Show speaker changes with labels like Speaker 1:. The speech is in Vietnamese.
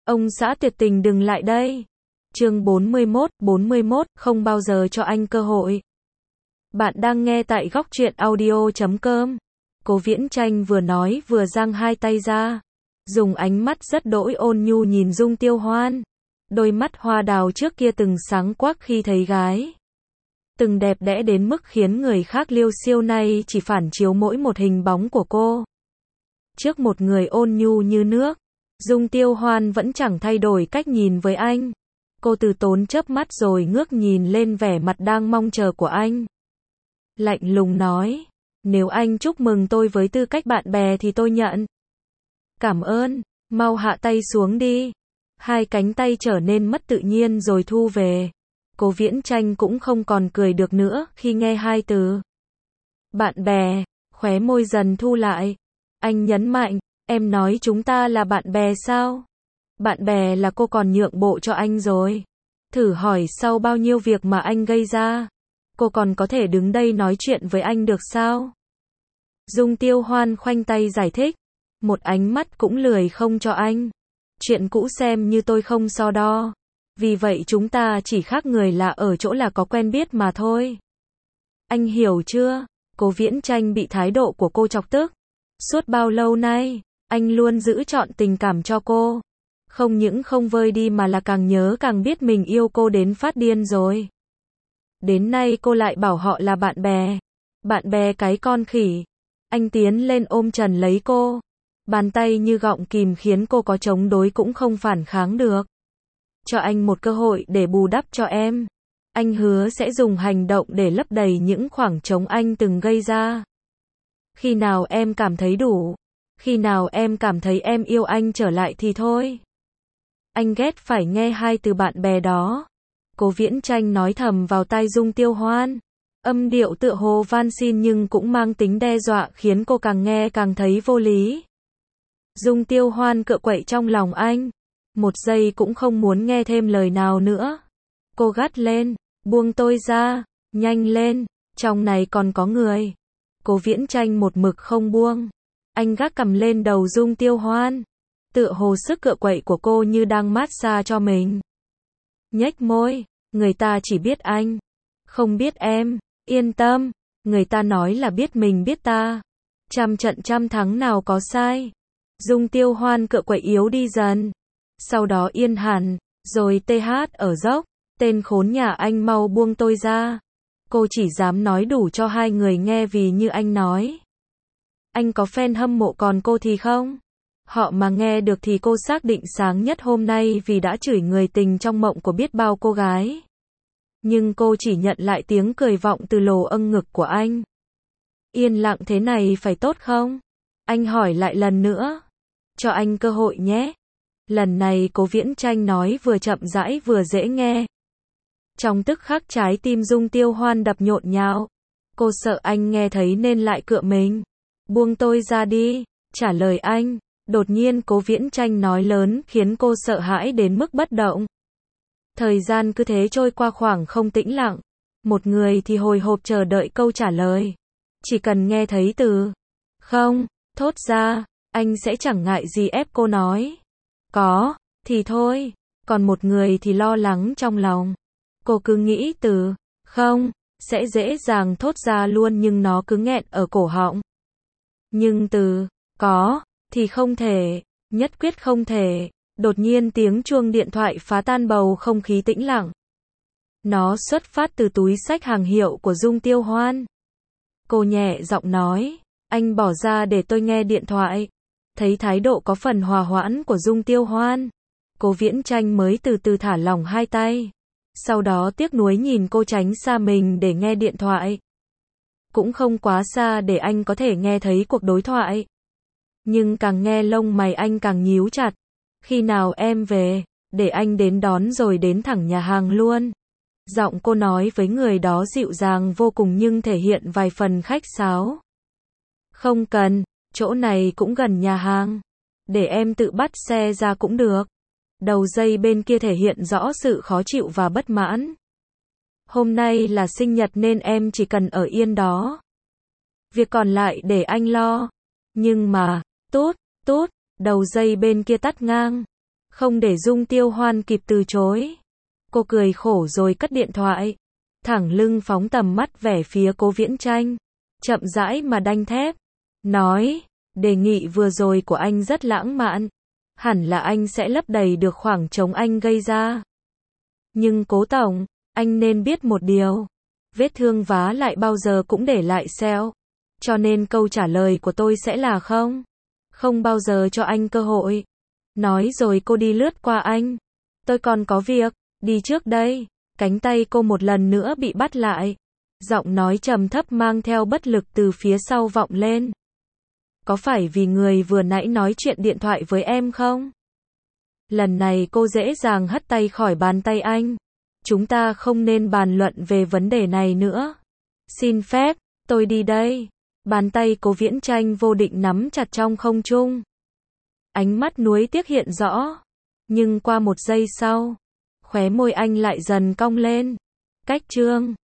Speaker 1: Ông xã tuyệt tình đừng lại đây. Chương 41, không bao giờ cho anh cơ hội. Bạn đang nghe tại góc truyện audio.com. Cố Viễn Chanh vừa nói vừa giang hai tay ra, dùng ánh mắt rất đỗi ôn nhu nhìn Dung Tiêu Hoan. Đôi mắt hoa đào trước kia từng sáng quắc khi thấy gái, từng đẹp đẽ đến mức khiến người khác liêu xiêu, nay chỉ phản chiếu mỗi một hình bóng của cô. Trước một người ôn nhu như nước, Dung Tiêu Hoan vẫn chẳng thay đổi cách nhìn với anh. Cô từ tốn chớp mắt rồi ngước nhìn lên vẻ mặt đang mong chờ của anh. Lạnh lùng nói, nếu anh chúc mừng tôi với tư cách bạn bè thì tôi nhận. Cảm ơn, mau hạ tay xuống đi. Hai cánh tay trở nên mất tự nhiên rồi thu về. Cố Viễn Chanh cũng không còn cười được nữa khi nghe hai từ bạn bè, khóe môi dần thu lại. Anh nhấn mạnh, em nói chúng ta là bạn bè sao? Bạn bè là cô còn nhượng bộ cho anh rồi. Thử hỏi sau bao nhiêu việc mà anh gây ra, cô còn có thể đứng đây nói chuyện với anh được sao? Dung Tiêu Hoan khoanh tay giải thích, một ánh mắt cũng lười không cho anh. Chuyện cũ xem như tôi không so đo. Vì vậy chúng ta chỉ khác người là ở chỗ là có quen biết mà thôi. Anh hiểu chưa? Cố Viễn Chanh bị thái độ của cô chọc tức. Suốt bao lâu nay, anh luôn giữ trọn tình cảm cho cô. Không những không vơi đi mà là càng nhớ càng biết mình yêu cô đến phát điên rồi. Đến nay cô lại bảo họ là bạn bè. Bạn bè cái con khỉ. Anh tiến lên ôm chầm lấy cô. Bàn tay như gọng kìm khiến cô có chống đối cũng không phản kháng được. Cho anh một cơ hội để bù đắp cho em. Anh hứa sẽ dùng hành động để lấp đầy những khoảng trống anh từng gây ra. Khi nào em cảm thấy đủ, khi nào em cảm thấy em yêu anh trở lại thì thôi. Anh ghét phải nghe hai từ bạn bè đó. Cố Viễn Chanh nói thầm vào tai Dung Tiêu Hoan. Âm điệu tựa hồ van xin nhưng cũng mang tính đe dọa khiến cô càng nghe càng thấy vô lý. Dung Tiêu Hoan cựa quậy trong lòng anh. Một giây cũng không muốn nghe thêm lời nào nữa. Cô gắt lên, buông tôi ra, nhanh lên, trong này còn có người. Cố Viễn Chanh một mực không buông. Anh gác cầm lên đầu Dung Tiêu Hoan. Tựa hồ sức cựa quậy của cô như đang massage cho mình. Nhếch môi, người ta chỉ biết anh, không biết em, yên tâm, người ta nói là biết mình biết ta. Trăm trận trăm thắng nào có sai. Dung Tiêu Hoan cựa quậy yếu đi dần. Sau đó yên hẳn, rồi TH ở dốc, tên khốn nhà anh mau buông tôi ra. Cô chỉ dám nói đủ cho hai người nghe vì như anh nói. Anh có fan hâm mộ còn cô thì không? Họ mà nghe được thì cô xác định sáng nhất hôm nay vì đã chửi người tình trong mộng của biết bao cô gái. Nhưng cô chỉ nhận lại tiếng cười vọng từ lồ âng ngực của anh. Yên lặng thế này phải tốt không? Anh hỏi lại lần nữa. Cho anh cơ hội nhé. Lần này Cố Viễn Chanh nói vừa chậm rãi vừa dễ nghe. Trong tức khắc trái tim Dung Tiêu Hoan đập nhộn nhạo. Cô sợ anh nghe thấy nên lại cựa mình. Buông tôi ra đi, trả lời anh. Đột nhiên Cố Viễn Chanh nói lớn khiến cô sợ hãi đến mức bất động. Thời gian cứ thế trôi qua khoảng không tĩnh lặng. Một người thì hồi hộp chờ đợi câu trả lời. Chỉ cần nghe thấy từ không thốt ra, anh sẽ chẳng ngại gì ép cô nói có thì thôi. Còn một người thì lo lắng trong lòng. Cô cứ nghĩ từ không sẽ dễ dàng thốt ra luôn nhưng nó cứ nghẹn ở cổ họng. Nhưng từ có thì không thể, nhất quyết không thể. Đột nhiên tiếng chuông điện thoại phá tan bầu không khí tĩnh lặng. Nó xuất phát từ túi xách hàng hiệu của Dung Tiêu Hoan. Cô nhẹ giọng nói, anh bỏ ra để tôi nghe điện thoại. Thấy thái độ có phần hòa hoãn của Dung Tiêu Hoan, Cố Viễn Chanh mới từ từ thả lỏng hai tay. Sau đó tiếc nuối nhìn cô tránh xa mình để nghe điện thoại. Cũng không quá xa để anh có thể nghe thấy cuộc đối thoại. Nhưng càng nghe lông mày anh càng nhíu chặt. Khi nào em về, để anh đến đón rồi đến thẳng nhà hàng luôn. Giọng cô nói với người đó dịu dàng vô cùng nhưng thể hiện vài phần khách sáo. Không cần, chỗ này cũng gần nhà hàng. Để em tự bắt xe ra cũng được. Đầu dây bên kia thể hiện rõ sự khó chịu và bất mãn. Hôm nay là sinh nhật nên em chỉ cần ở yên đó. Việc còn lại để anh lo. Nhưng mà, tút, đầu dây bên kia tắt ngang. Không để Dung Tiêu Hoan kịp từ chối. Cô cười khổ rồi cất điện thoại. Thẳng lưng phóng tầm mắt về phía Cố Viễn Tranh. Chậm rãi mà đanh thép. Nói, đề nghị vừa rồi của anh rất lãng mạn. Hẳn là anh sẽ lấp đầy được khoảng trống anh gây ra. Nhưng Cố tổng, anh nên biết một điều. Vết thương vá lại bao giờ cũng để lại sẹo. Cho nên câu trả lời của tôi sẽ là không. Không bao giờ cho anh cơ hội. Nói rồi cô đi lướt qua anh. Tôi còn có việc, đi trước đây. Cánh tay cô một lần nữa bị bắt lại. Giọng nói trầm thấp mang theo bất lực từ phía sau vọng lên. Có phải vì người vừa nãy nói chuyện điện thoại với em không? Lần này cô dễ dàng hất tay khỏi bàn tay anh. Chúng ta không nên bàn luận về vấn đề này nữa. Xin phép, tôi đi đây. Bàn tay Cố Viễn Tranh vô định nắm chặt trong không trung. Ánh mắt nuối tiếc hiện rõ. Nhưng qua một giây sau, khóe môi anh lại dần cong lên. Cách chương